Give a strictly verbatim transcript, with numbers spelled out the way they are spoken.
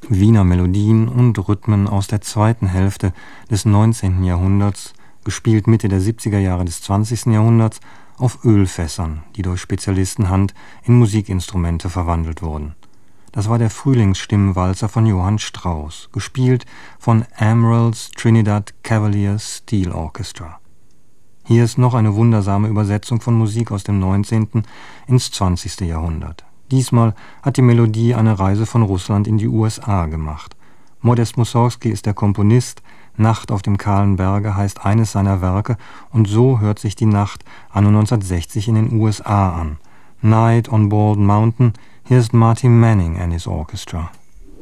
Wiener Melodien und Rhythmen aus der zweiten Hälfte des neunzehnten Jahrhunderts, gespielt Mitte der siebziger Jahre des zwanzigsten Jahrhunderts, auf Ölfässern, die durch Spezialistenhand in Musikinstrumente verwandelt wurden. Das war der Frühlingsstimmwalzer von Johann Strauss, gespielt von Emerald's Trinidad Cavalier Steel Orchestra. Hier ist noch eine wundersame Übersetzung von Musik aus dem neunzehnten ins zwanzigste Jahrhundert. Diesmal hat die Melodie eine Reise von Russland in die U S A gemacht. Modest Mussorgsky ist der Komponist, Nacht auf dem kahlen Berge heißt eines seiner Werke und so hört sich die Nacht anno neunzehnhundertsechzig in den U S A an. Night on Bald Mountain, hier ist Marty Manning and his Orchestra.